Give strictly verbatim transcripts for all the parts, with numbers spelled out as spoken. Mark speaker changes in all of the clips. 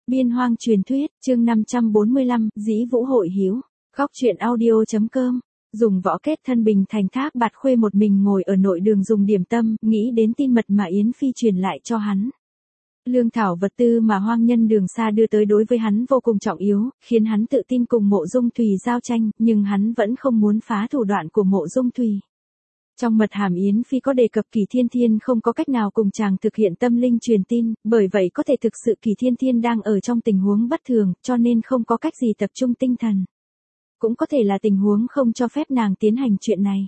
Speaker 1: Biên hoang truyền thuyết, chương năm trăm bốn mươi lăm, dĩ vũ hội hiếu. Góc truyện audio.com. Dùng võ kết thân bình thành Thác Bạt Khuê một mình ngồi ở nội đường dùng điểm tâm, nghĩ đến tin mật mà Yến Phi truyền lại cho hắn. Lương thảo vật tư mà hoang nhân đường xa đưa tới đối với hắn vô cùng trọng yếu, khiến hắn tự tin cùng Mộ Dung Thùy giao tranh, nhưng hắn vẫn không muốn phá thủ đoạn của Mộ Dung Thùy. Trong mật hàm Yến Phi có đề cập Kỳ Thiên Thiên không có cách nào cùng chàng thực hiện tâm linh truyền tin, bởi vậy có thể thực sự Kỳ Thiên Thiên đang ở trong tình huống bất thường, cho nên không có cách gì tập trung tinh thần. Cũng có thể là tình huống không cho phép nàng tiến hành chuyện này.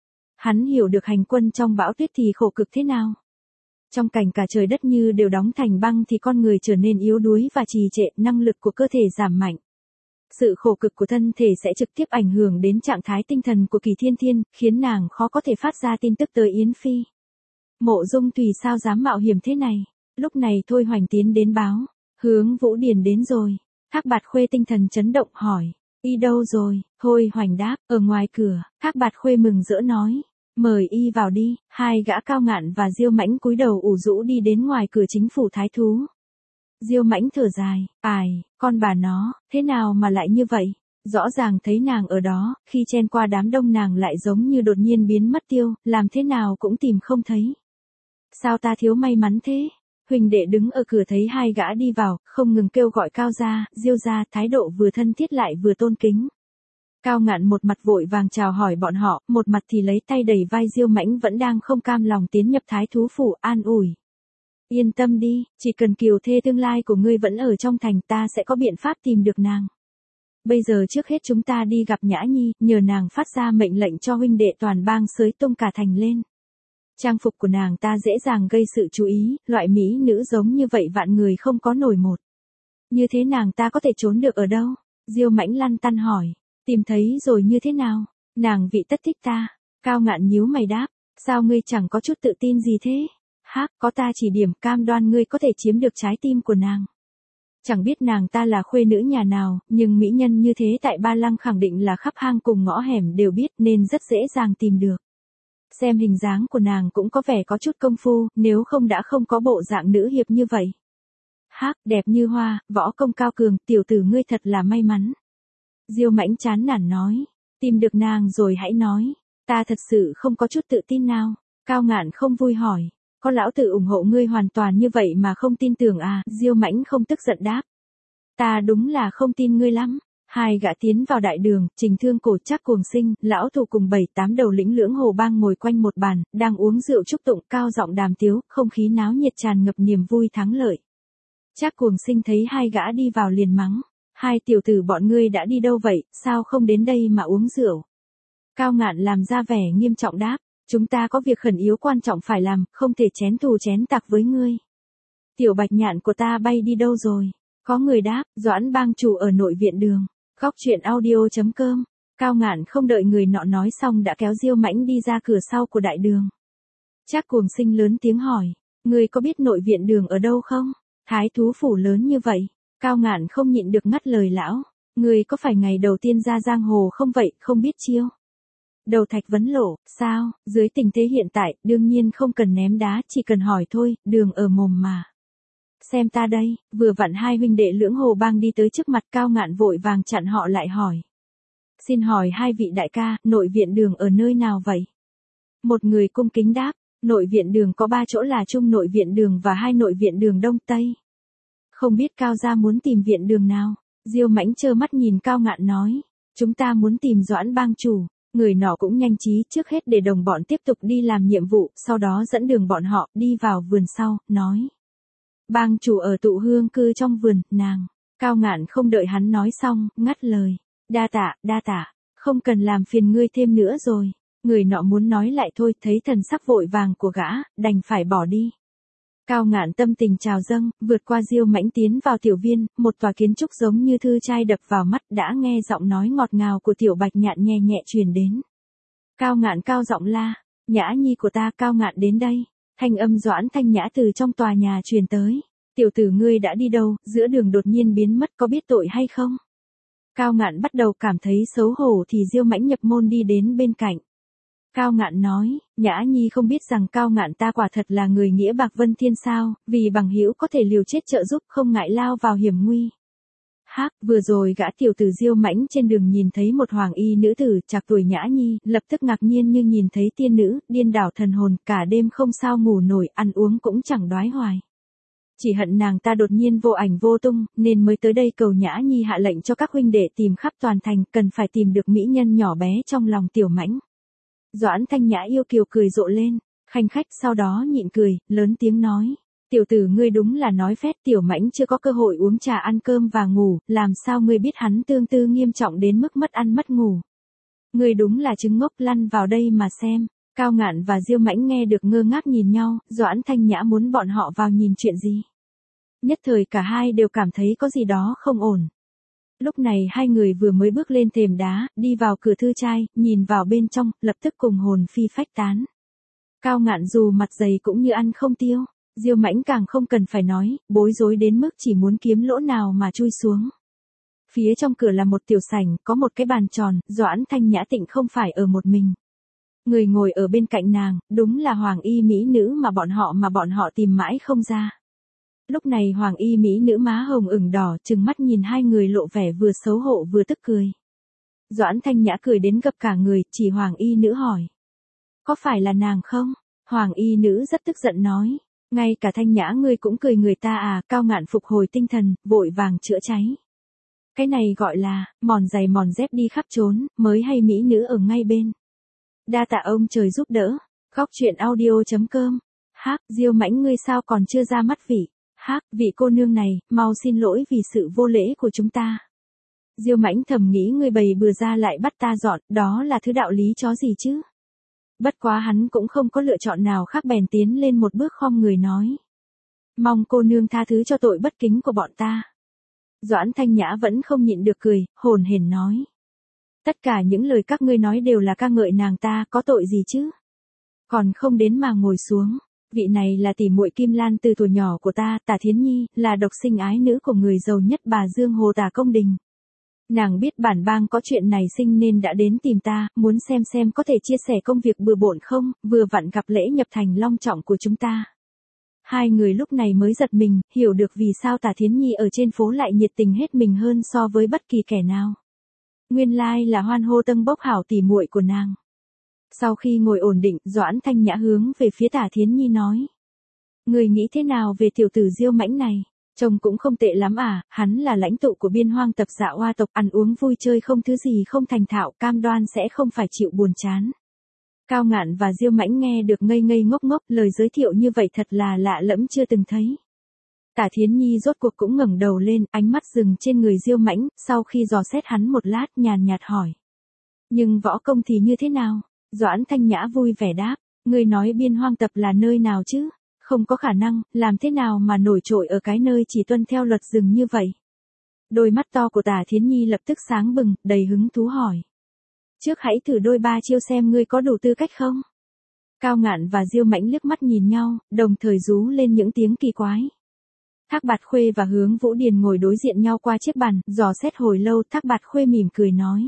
Speaker 1: Hắn hiểu được hành quân trong bão tuyết thì khổ cực thế nào. Trong cảnh cả trời đất như đều đóng thành băng thì con người trở nên yếu đuối và trì trệ, năng lực của cơ thể giảm mạnh. Sự khổ cực của thân thể sẽ trực tiếp ảnh hưởng đến trạng thái tinh thần của Kỳ Thiên Thiên, khiến nàng khó có thể phát ra tin tức tới Yến Phi. Mộ Dung Thùy sao dám mạo hiểm thế này? Lúc này Thôi Hoành tiến đến báo, Hướng Vũ Điền đến rồi. Thác Bạt Khuê tinh thần chấn động hỏi, y đâu rồi? Thôi Hoành đáp, ở ngoài cửa. Thác Bạt Khuê mừng rỡ nói, mời y vào đi. Hai gã Cao Ngạn và Diêu Mãnh cúi đầu ủ rũ đi đến ngoài cửa chính phủ thái thú. Diêu Mãnh thở dài, ai, con bà nó, thế nào mà lại như vậy? Rõ ràng thấy nàng ở đó, khi chen qua đám đông nàng lại giống như đột nhiên biến mất tiêu, làm thế nào cũng tìm không thấy. Sao ta thiếu may mắn thế? Huỳnh đệ đứng ở cửa thấy hai gã đi vào, không ngừng kêu gọi Cao gia, Diêu gia, thái độ vừa thân thiết lại vừa tôn kính. Cao Ngạn một mặt vội vàng chào hỏi bọn họ, một mặt thì lấy tay đẩy vai Diêu Mãnh vẫn đang không cam lòng tiến nhập thái thú phủ, an ủi. Yên tâm đi, chỉ cần kiều thê tương lai của ngươi vẫn ở trong thành ta sẽ có biện pháp tìm được nàng. Bây giờ trước hết chúng ta đi gặp Nhã Nhi, nhờ nàng phát ra mệnh lệnh cho huynh đệ toàn bang xới tung cả thành lên. Trang phục của nàng ta dễ dàng gây sự chú ý, loại mỹ nữ giống như vậy vạn người không có nổi một. Như thế nàng ta có thể trốn được ở đâu? Diêu Mãnh lăn tăn hỏi, tìm thấy rồi như thế nào? Nàng vị tất thích ta. Cao Ngạn nhíu mày đáp, sao ngươi chẳng có chút tự tin gì thế? Hác, có ta chỉ điểm cam đoan ngươi có thể chiếm được trái tim của nàng. Chẳng biết nàng ta là khuê nữ nhà nào, nhưng mỹ nhân như thế tại Ba Lăng khẳng định là khắp hang cùng ngõ hẻm đều biết nên rất dễ dàng tìm được. Xem hình dáng của nàng cũng có vẻ có chút công phu, nếu không đã không có bộ dạng nữ hiệp như vậy. Hác, đẹp như hoa, võ công cao cường, tiểu tử ngươi thật là may mắn. Diêu Mãnh chán nản nói, tìm được nàng rồi hãy nói, ta thật sự không có chút tự tin nào. Cao Ngạn không vui hỏi, có lão tử ủng hộ ngươi hoàn toàn như vậy mà không tin tưởng à? Diêu Mãnh không tức giận đáp, ta đúng là không tin ngươi lắm. Hai gã tiến vào đại đường, Trình Thương Cổ, Trác Cuồng Sinh, lão thủ cùng bảy tám đầu lĩnh lưỡng hồ bang ngồi quanh một bàn, đang uống rượu chúc tụng, cao giọng đàm tiếu, không khí náo nhiệt tràn ngập niềm vui thắng lợi. Trác Cuồng Sinh thấy hai gã đi vào liền mắng, hai tiểu tử bọn ngươi đã đi đâu vậy, sao không đến đây mà uống rượu? Cao Ngạn làm ra vẻ nghiêm trọng đáp, chúng ta có việc khẩn yếu quan trọng phải làm, không thể chén thù chén tặc với ngươi. Tiểu Bạch Nhạn của ta bay đi đâu rồi? Có người đáp, Doãn bang chủ ở nội viện đường. Góc truyện audio.com. Cao Ngạn không đợi người nọ nói xong đã kéo Diêu Mãnh đi ra cửa sau của đại đường. Trác Cuồng Sinh lớn tiếng hỏi, ngươi có biết nội viện đường ở đâu không? Thái thú phủ lớn như vậy. Cao Ngạn không nhịn được ngắt lời lão, ngươi có phải ngày đầu tiên ra giang hồ không vậy, không biết chiêu? Đầu Thạch vấn lộ, sao, dưới tình thế hiện tại, đương nhiên không cần ném đá, chỉ cần hỏi thôi, đường ở mồm mà. Xem ta đây, vừa vặn hai huynh đệ lưỡng hồ bang đi tới trước mặt. Cao Ngạn vội vàng chặn họ lại hỏi. Xin hỏi hai vị đại ca, nội viện đường ở nơi nào vậy? Một người cung kính đáp, nội viện đường có ba chỗ là Trung nội viện đường và hai nội viện đường Đông Tây. Không biết Cao gia muốn tìm viện đường nào? Diêu Mãnh trơ mắt nhìn Cao Ngạn nói, chúng ta muốn tìm Doãn bang chủ. Người nọ cũng nhanh trí, trước hết để đồng bọn tiếp tục đi làm nhiệm vụ, sau đó dẫn đường bọn họ đi vào vườn sau, nói. Bang chủ ở tụ hương cư trong vườn, nàng. Cao Ngạn không đợi hắn nói xong, ngắt lời. Đa tạ, đa tạ, không cần làm phiền ngươi thêm nữa rồi. Người nọ muốn nói lại thôi, thấy thần sắc vội vàng của gã, đành phải bỏ đi. Cao Ngạn tâm tình trào dâng, vượt qua Diêu Mãnh tiến vào tiểu viên, một tòa kiến trúc giống như thư trai đập vào mắt, đã nghe giọng nói ngọt ngào của Tiểu Bạch Nhạn nhẹ nhẹ truyền đến. Cao Ngạn cao giọng la, Nhã Nhi của ta. Cao Ngạn đến đây. Thanh âm Doãn Thanh Nhã từ trong tòa nhà truyền tới. Tiểu tử ngươi đã đi đâu, giữa đường đột nhiên biến mất, có biết tội hay không? Cao Ngạn bắt đầu cảm thấy xấu hổ thì Diêu Mãnh nhập môn đi đến bên cạnh. Cao Ngạn nói, Nhã Nhi không biết rằng Cao Ngạn ta quả thật là người nghĩa bạc vân thiên sao, vì bằng hữu có thể liều chết trợ giúp không ngại lao vào hiểm nguy. Hác, vừa rồi gã tiểu tử Diêu Mãnh trên đường nhìn thấy một hoàng y nữ tử trạc tuổi Nhã Nhi, lập tức ngạc nhiên như nhìn thấy tiên nữ, điên đảo thần hồn, cả đêm không sao ngủ nổi, ăn uống cũng chẳng đói hoài. Chỉ hận nàng ta đột nhiên vô ảnh vô tung, nên mới tới đây cầu Nhã Nhi hạ lệnh cho các huynh đệ tìm khắp toàn thành, cần phải tìm được mỹ nhân nhỏ bé trong lòng Tiểu Mãnh. Doãn Thanh Nhã yêu kiều cười rộ lên, khanh khách sau đó nhịn cười, lớn tiếng nói. Tiểu tử ngươi đúng là nói phét, Tiểu Mãnh chưa có cơ hội uống trà ăn cơm và ngủ, làm sao ngươi biết hắn tương tư nghiêm trọng đến mức mất ăn mất ngủ. Ngươi đúng là trứng ngốc, lăn vào đây mà xem. Cao Ngạn và Diêu Mãnh nghe được ngơ ngác nhìn nhau, Doãn Thanh Nhã muốn bọn họ vào nhìn chuyện gì. Nhất thời cả hai đều cảm thấy có gì đó không ổn. Lúc này hai người vừa mới bước lên thềm đá, đi vào cửa thư trai, nhìn vào bên trong, lập tức cùng hồn phi phách tán. Cao Ngạn dù mặt dày cũng như ăn không tiêu, Diêu Mãnh càng không cần phải nói, bối rối đến mức chỉ muốn kiếm lỗ nào mà chui xuống. Phía trong cửa là một tiểu sảnh, có một cái bàn tròn, Doãn Thanh Nhã tịnh không phải ở một mình. Người ngồi ở bên cạnh nàng, đúng là hoàng y mỹ nữ mà bọn họ mà bọn họ tìm mãi không ra. Lúc này hoàng y mỹ nữ má hồng ửng đỏ, trừng mắt nhìn hai người lộ vẻ vừa xấu hổ vừa tức cười. Doãn Thanh Nhã cười đến gập cả người, chỉ hoàng y nữ hỏi. Có phải là nàng không? Hoàng y nữ rất tức giận nói. Ngay cả Thanh Nhã ngươi cũng cười người ta à, Cao Ngạn phục hồi tinh thần, vội vàng chữa cháy. Cái này gọi là, mòn giày mòn dép đi khắp trốn, mới hay mỹ nữ ở ngay bên. Đa tạ ông trời giúp đỡ. Góc truyện audio chấm com. Hác, Diêu Mãnh ngươi sao còn chưa ra mắt vị? Hác, vị cô nương này, mau xin lỗi vì sự vô lễ của chúng ta. Diêu Mãnh thầm nghĩ ngươi bày bừa ra lại bắt ta dọn, đó là thứ đạo lý chó gì chứ? Bất quá hắn cũng không có lựa chọn nào khác bèn tiến lên một bước khom người nói. Mong cô nương tha thứ cho tội bất kính của bọn ta. Doãn Thanh Nhã vẫn không nhịn được cười, hồn hển nói. Tất cả những lời các ngươi nói đều là ca ngợi nàng ta, có tội gì chứ? Còn không đến mà ngồi xuống. Vị này là tỷ muội Kim Lan từ tuổi nhỏ của ta, Tả Thiến Nhi, là độc sinh ái nữ của người giàu nhất bà Dương Hồ Tả Công Đình. Nàng biết bản bang có chuyện này sinh nên đã đến tìm ta, muốn xem xem có thể chia sẻ công việc bừa bộn không, vừa vặn gặp lễ nhập thành long trọng của chúng ta. Hai người lúc này mới giật mình, hiểu được vì sao Tả Thiến Nhi ở trên phố lại nhiệt tình hết mình hơn so với bất kỳ kẻ nào. Nguyên lai là hoan hô tâng bốc hảo tỷ muội của nàng. Sau khi ngồi ổn định, Doãn Thanh Nhã hướng về phía Tả Thiến Nhi nói. Người nghĩ thế nào về tiểu tử Diêu Mãnh này? Trông cũng không tệ lắm à, hắn là lãnh tụ của biên hoang tập dạ oa tộc, ăn uống vui chơi không thứ gì không thành thạo, cam đoan sẽ không phải chịu buồn chán. Cao Ngạn và Diêu Mãnh nghe được ngây ngây ngốc ngốc, lời giới thiệu như vậy thật là lạ lẫm chưa từng thấy. Tả Thiến Nhi rốt cuộc cũng ngẩng đầu lên, ánh mắt dừng trên người Diêu Mãnh, sau khi dò xét hắn một lát nhàn nhạt hỏi. Nhưng võ công thì như thế nào? Doãn Thanh Nhã vui vẻ đáp, người nói biên hoang tập là nơi nào chứ? Không có khả năng, làm thế nào mà nổi trội ở cái nơi chỉ tuân theo luật rừng như vậy? Đôi mắt to của Tả Thiến Nhi lập tức sáng bừng, đầy hứng thú hỏi. Trước hãy thử đôi ba chiêu xem ngươi có đủ tư cách không? Cao Ngạn và Diêu Mãnh liếc mắt nhìn nhau, đồng thời rú lên những tiếng kỳ quái. Thác Bạt Khuê và Hướng Vũ Điền ngồi đối diện nhau qua chiếc bàn, dò xét hồi lâu, Thác Bạt Khuê mỉm cười nói.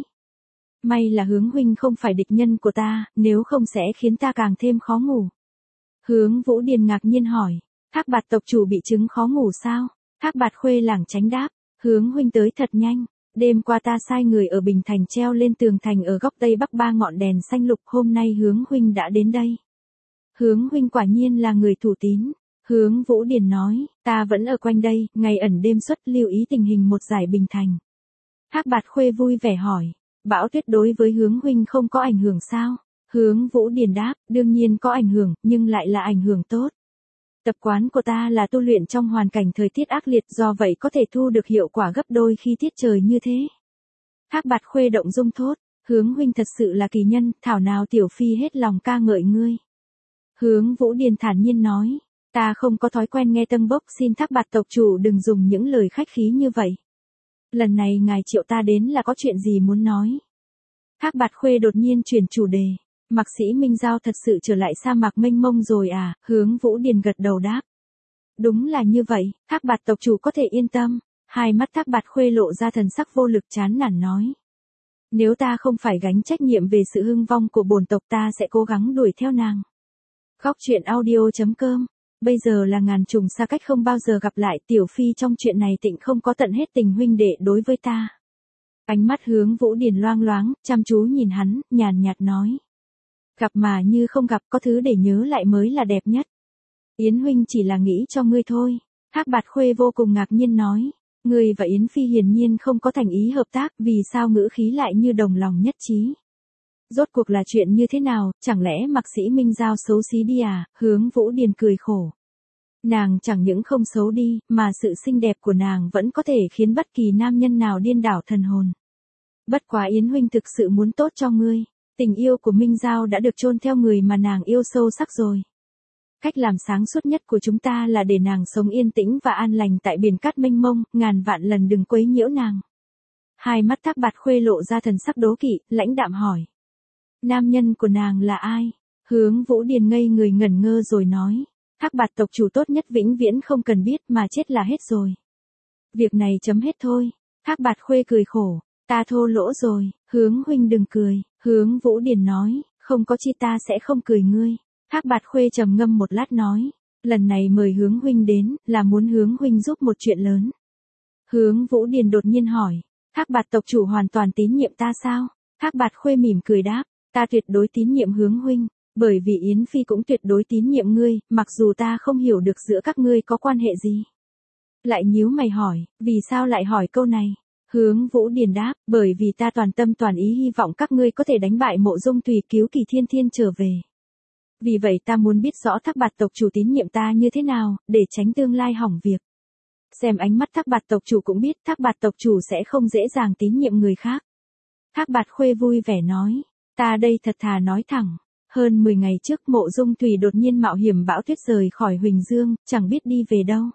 Speaker 1: May là Hướng huynh không phải địch nhân của ta, nếu không sẽ khiến ta càng thêm khó ngủ. Hướng Vũ Điền ngạc nhiên hỏi, Thác Bạt tộc chủ bị chứng khó ngủ sao? Thác Bạt Khuê lảng tránh đáp, Hướng huynh tới thật nhanh. Đêm qua ta sai người ở Bình Thành treo lên tường thành ở góc tây bắc ba ngọn đèn xanh lục, hôm nay Hướng huynh đã đến đây. Hướng huynh quả nhiên là người thủ tín. Hướng Vũ Điền nói, ta vẫn ở quanh đây, ngày ẩn đêm xuất, lưu ý tình hình một giải Bình Thành. Thác Bạt Khuê vui vẻ hỏi, bão tuyết đối với Hướng huynh không có ảnh hưởng sao? Hướng Vũ Điền đáp, đương nhiên có ảnh hưởng, nhưng lại là ảnh hưởng tốt. Tập quán của ta là tu luyện trong hoàn cảnh thời tiết ác liệt, do vậy có thể thu được hiệu quả gấp đôi khi tiết trời như thế. Thác Bạt Khuê động dung thốt, Hướng huynh thật sự là kỳ nhân, thảo nào tiểu phi hết lòng ca ngợi ngươi. Hướng Vũ Điền thản nhiên nói, ta không có thói quen nghe tâng bốc, xin Thác Bạt tộc chủ đừng dùng những lời khách khí như vậy. Lần này ngài triệu ta đến là có chuyện gì muốn nói? Thác Bạt Khuê đột nhiên chuyển chủ đề. Mạc Sĩ Minh Giao thật sự trở lại sa mạc mênh mông rồi à? Hướng Vũ Điền gật đầu đáp. Đúng là như vậy, Thác Bạt tộc chủ có thể yên tâm. Hai mắt Thác Bạt Khuê lộ ra thần sắc vô lực chán nản nói. Nếu ta không phải gánh trách nhiệm về sự hưng vong của bổn tộc ta sẽ cố gắng đuổi theo nàng. Góc truyện audio.com. Bây giờ là ngàn trùng xa cách không bao giờ gặp lại, tiểu phi trong chuyện này tịnh không có tận hết tình huynh đệ đối với ta. Ánh mắt Hướng Vũ Điền loang loáng, chăm chú nhìn hắn, nhàn nhạt nói. Gặp mà như không gặp, có thứ để nhớ lại mới là đẹp nhất. Yến huynh chỉ là nghĩ cho ngươi thôi. Thác Bạt Khuê vô cùng ngạc nhiên nói. Ngươi và Yến Phi hiển nhiên không có thành ý hợp tác, vì sao ngữ khí lại như đồng lòng nhất trí. Rốt cuộc là chuyện như thế nào, chẳng lẽ Mạc Sĩ Minh Giao xấu xí đi à? Hướng Vũ Điền cười khổ. Nàng chẳng những không xấu đi, mà sự xinh đẹp của nàng vẫn có thể khiến bất kỳ nam nhân nào điên đảo thần hồn. Bất quá Yến huynh thực sự muốn tốt cho ngươi. Tình yêu của Minh Giao đã được chôn theo người mà nàng yêu sâu sắc rồi. Cách làm sáng suốt nhất của chúng ta là để nàng sống yên tĩnh và an lành tại biển cát mênh mông, ngàn vạn lần đừng quấy nhiễu nàng. Hai mắt Thác Bạt Khuê lộ ra thần sắc đố kỵ, lãnh đạm hỏi. Nam nhân của nàng là ai? Hướng Vũ Điền ngây người ngẩn ngơ rồi nói. Thác Bạt tộc chủ tốt nhất vĩnh viễn không cần biết mà chết là hết rồi. Việc này chấm hết thôi. Thác Bạt Khuê cười khổ. Ta thô lỗ rồi, Hướng huynh đừng cười. Hướng Vũ Điền nói, không có chi ta sẽ không cười ngươi. Thác Bạt Khuê trầm ngâm một lát nói, lần này mời Hướng huynh đến, là muốn Hướng huynh giúp một chuyện lớn. Hướng Vũ Điền đột nhiên hỏi, Thác Bạt tộc chủ hoàn toàn tín nhiệm ta sao? Thác Bạt Khuê mỉm cười đáp, ta tuyệt đối tín nhiệm Hướng huynh, bởi vì Yến Phi cũng tuyệt đối tín nhiệm ngươi, mặc dù ta không hiểu được giữa các ngươi có quan hệ gì. Lại nhíu mày hỏi, vì sao lại hỏi câu này? Hướng Vũ Điền đáp, bởi vì ta toàn tâm toàn ý hy vọng các ngươi có thể đánh bại Mộ Dung Tùy, cứu Kỳ Thiên Thiên trở về. Vì vậy ta muốn biết rõ Thác Bạt tộc chủ tín nhiệm ta như thế nào, để tránh tương lai hỏng việc. Xem ánh mắt Thác Bạt tộc chủ cũng biết Thác Bạt tộc chủ sẽ không dễ dàng tín nhiệm người khác. Thác Bạt Khuê vui vẻ nói, ta đây thật thà nói thẳng. Hơn mười ngày trước Mộ Dung Tùy đột nhiên mạo hiểm bão tuyết rời khỏi Huỳnh Dương, chẳng biết đi về đâu.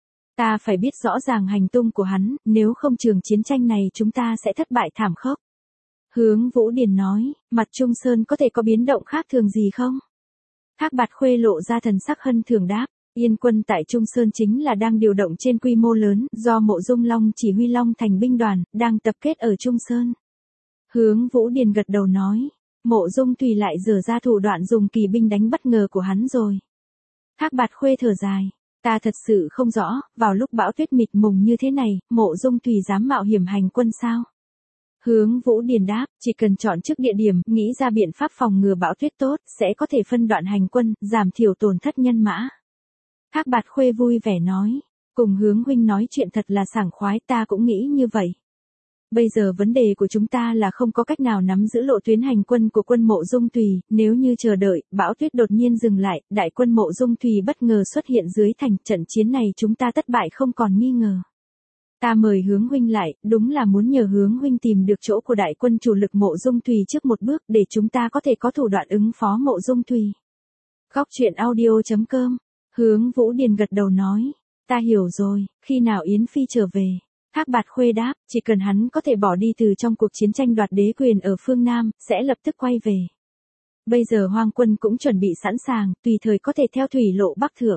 Speaker 1: Ta phải biết rõ ràng hành tung của hắn, nếu không trường chiến tranh này chúng ta sẽ thất bại thảm khốc. Hướng Vũ Điền nói, mặt Trung Sơn có thể có biến động khác thường gì không? Thác Bạt Khuê lộ ra thần sắc hân thường đáp, Yên quân tại Trung Sơn chính là đang điều động trên quy mô lớn, do Mộ Dung Long chỉ huy Long thành binh đoàn, đang tập kết ở Trung Sơn. Hướng Vũ Điền gật đầu nói, Mộ Dung Tùy lại dở ra thủ đoạn dùng kỳ binh đánh bất ngờ của hắn rồi. Thác Bạt Khuê thở dài. Ta thật sự không rõ, vào lúc bão tuyết mịt mùng như thế này, Mộ Dung Tùy dám mạo hiểm hành quân sao? Hướng Vũ Điền đáp, chỉ cần chọn trước địa điểm, nghĩ ra biện pháp phòng ngừa bão tuyết tốt, sẽ có thể phân đoạn hành quân, giảm thiểu tổn thất nhân mã. Thác Bạt Khuê vui vẻ nói, cùng Hướng huynh nói chuyện thật là sảng khoái, ta cũng nghĩ như vậy. Bây giờ vấn đề của chúng ta là không có cách nào nắm giữ lộ tuyến hành quân của quân Mộ Dung Tùy, nếu như chờ đợi, bão tuyết đột nhiên dừng lại, đại quân Mộ Dung Tùy bất ngờ xuất hiện dưới thành, trận chiến này chúng ta thất bại không còn nghi ngờ. Ta mời Hướng huynh lại, đúng là muốn nhờ Hướng huynh tìm được chỗ của đại quân chủ lực Mộ Dung Tùy trước một bước để chúng ta có thể có thủ đoạn ứng phó Mộ Dung Tùy. Góc truyện audio.com. Hướng Vũ Điền gật đầu nói, ta hiểu rồi, khi nào Yến Phi trở về? Thác Bạt Khuê đáp, chỉ cần hắn có thể bỏ đi từ trong cuộc chiến tranh đoạt đế quyền ở phương Nam, sẽ lập tức quay về. Bây giờ Hoang quân cũng chuẩn bị sẵn sàng, tùy thời có thể theo thủy lộ bắc thượng.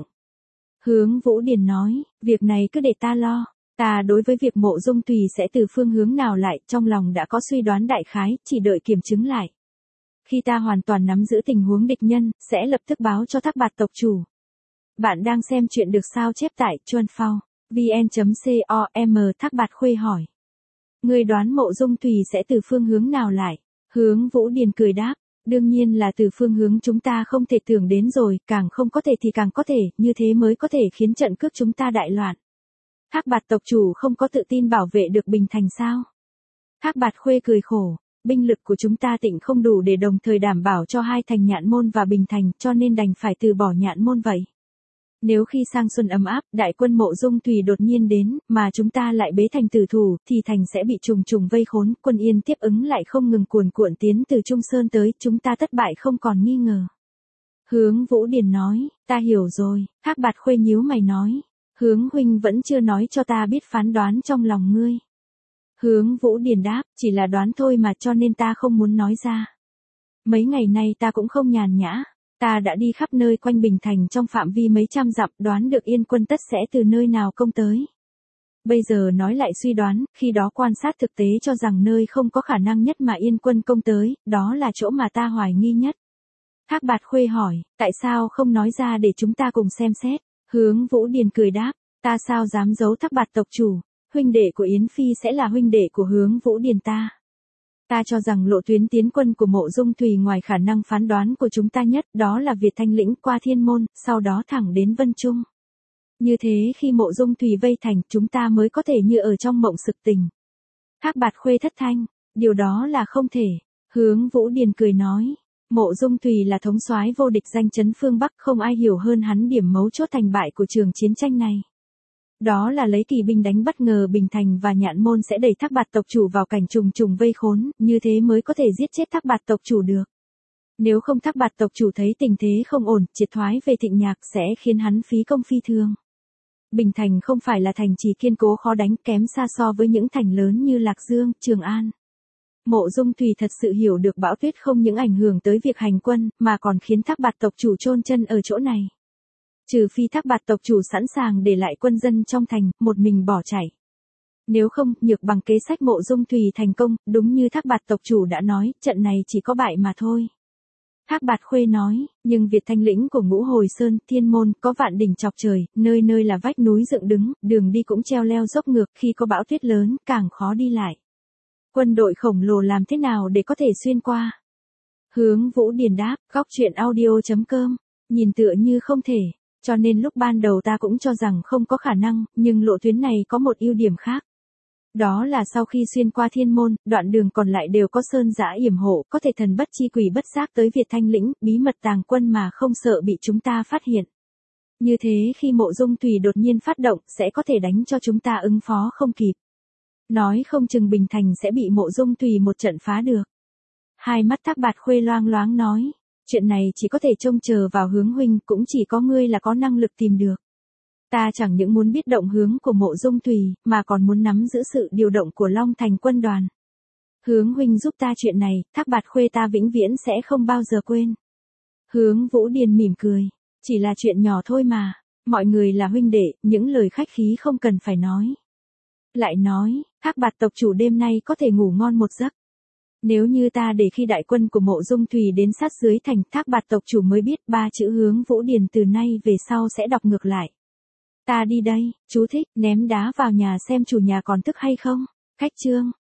Speaker 1: Hướng Vũ Điền nói, việc này cứ để ta lo. Ta đối với việc Mộ Dung Tùy sẽ từ phương hướng nào lại, trong lòng đã có suy đoán đại khái, chỉ đợi kiểm chứng lại. Khi ta hoàn toàn nắm giữ tình huống địch nhân, sẽ lập tức báo cho Thác Bạt tộc chủ. Bạn đang xem chuyện được sao chép tại chuan phao vn chấm com. Thác Bạt Khuê hỏi, người đoán Mộ Dung Tùy sẽ từ phương hướng nào lại? Hướng Vũ Điền cười đáp, đương nhiên là từ phương hướng chúng ta không thể tưởng đến rồi, càng không có thể thì càng có thể, như thế mới có thể khiến trận cước chúng ta đại loạn. Thác Bạt tộc chủ không có tự tin bảo vệ được Bình Thành sao? Thác Bạt Khuê cười khổ, binh lực của chúng ta tịnh không đủ để đồng thời đảm bảo cho hai thành Nhạn Môn và Bình Thành, cho nên đành phải từ bỏ Nhạn Môn vậy. Nếu khi sang xuân ấm áp, đại quân Mộ Dung Tùy đột nhiên đến, mà chúng ta lại bế thành tử thủ, thì thành sẽ bị trùng trùng vây khốn, quân Yên tiếp ứng lại không ngừng cuồn cuộn tiến từ Trung Sơn tới, chúng ta thất bại không còn nghi ngờ. Hướng Vũ Điền nói, ta hiểu rồi. Thác Bạt Khuê nhíu mày nói, Hướng huynh vẫn chưa nói cho ta biết phán đoán trong lòng ngươi. Hướng Vũ Điền đáp, chỉ là đoán thôi mà, cho nên ta không muốn nói ra. Mấy ngày nay ta cũng không nhàn nhã. Ta đã đi khắp nơi quanh Bình Thành trong phạm vi mấy trăm dặm, đoán được Yên quân tất sẽ từ nơi nào công tới. Bây giờ nói lại suy đoán, khi đó quan sát thực tế cho rằng nơi không có khả năng nhất mà Yên quân công tới, đó là chỗ mà ta hoài nghi nhất. Thác Bạt Khuê hỏi, tại sao không nói ra để chúng ta cùng xem xét? Hướng Vũ Điền cười đáp, ta sao dám giấu Thác Bạt tộc chủ, huynh đệ của Yến Phi sẽ là huynh đệ của Hướng Vũ Điền ta. Ta cho rằng lộ tuyến tiến quân của Mộ Dung Thùy ngoài khả năng phán đoán của chúng ta nhất, đó là Việt Thanh lĩnh qua Thiên Môn, sau đó thẳng đến Vân Trung. Như thế khi Mộ Dung Thùy vây thành, chúng ta mới có thể như ở trong mộng sực tỉnh. Thác Bạt Khuê thất thanh, điều đó là không thể. Hướng Vũ Điền cười nói, Mộ Dung Thùy là thống soái vô địch danh chấn phương Bắc, không ai hiểu hơn hắn điểm mấu chốt thành bại của trường chiến tranh này. Đó là lấy kỳ binh đánh bất ngờ Bình Thành và Nhạn Môn sẽ đẩy Thác Bạt tộc chủ vào cảnh trùng trùng vây khốn, như thế mới có thể giết chết Thác Bạt tộc chủ được. Nếu không Thác Bạt tộc chủ thấy tình thế không ổn, triệt thoái về Thịnh Nhạc sẽ khiến hắn phí công phi thường. Bình Thành không phải là thành trì kiên cố khó đánh, kém xa so với những thành lớn như Lạc Dương, Trường An. Mộ Dung Thùy thật sự hiểu được bão tuyết không những ảnh hưởng tới việc hành quân, mà còn khiến Thác Bạt tộc chủ chôn chân ở chỗ này. Trừ phi Thác Bạt tộc chủ sẵn sàng để lại quân dân trong thành, một mình bỏ chạy. Nếu không, nhược bằng kế sách Mộ Dung Thùy thành công, đúng như Thác Bạt tộc chủ đã nói, trận này chỉ có bại mà thôi. Thác Bạt Khuê nói, nhưng Việt Thanh lĩnh của Ngũ Hồi Sơn, Thiên Môn, có vạn đỉnh chọc trời, nơi nơi là vách núi dựng đứng, đường đi cũng treo leo dốc ngược, khi có bão tuyết lớn, càng khó đi lại. Quân đội khổng lồ làm thế nào để có thể xuyên qua? Hướng Vũ Điền đáp, góc truyện audio chấm com, nhìn tựa như không thể, cho nên lúc ban đầu ta cũng cho rằng không có khả năng, nhưng lộ tuyến này có một ưu điểm khác. Đó là sau khi xuyên qua Thiên Môn, đoạn đường còn lại đều có sơn giã yểm hộ, có thể thần bất chi quỷ bất giác tới Việt Thanh lĩnh, bí mật tàng quân mà không sợ bị chúng ta phát hiện. Như thế khi Mộ Dung Thùy đột nhiên phát động, sẽ có thể đánh cho chúng ta ứng phó không kịp. Nói không chừng Bình Thành sẽ bị Mộ Dung Thùy một trận phá được. Hai mắt Thác Bạt Khuê loang loáng nói, chuyện này chỉ có thể trông chờ vào Hướng huynh, cũng chỉ có ngươi là có năng lực tìm được. Ta chẳng những muốn biết động hướng của Mộ Dung Thùy, mà còn muốn nắm giữ sự điều động của Long Thành quân đoàn. Hướng huynh giúp ta chuyện này, Thác Bạt Khuê ta vĩnh viễn sẽ không bao giờ quên. Hướng Vũ Điền mỉm cười, chỉ là chuyện nhỏ thôi mà, mọi người là huynh đệ, những lời khách khí không cần phải nói. Lại nói, Thác Bạt tộc chủ đêm nay có thể ngủ ngon một giấc. Nếu như ta để khi đại quân của Mộ Dung Thùy đến sát dưới thành, Thác Bạt tộc chủ mới biết ba chữ Hướng Vũ Điền từ nay về sau sẽ đọc ngược lại. Ta đi đây, chú thích, ném đá vào nhà xem chủ nhà còn thức hay không. Khách chương.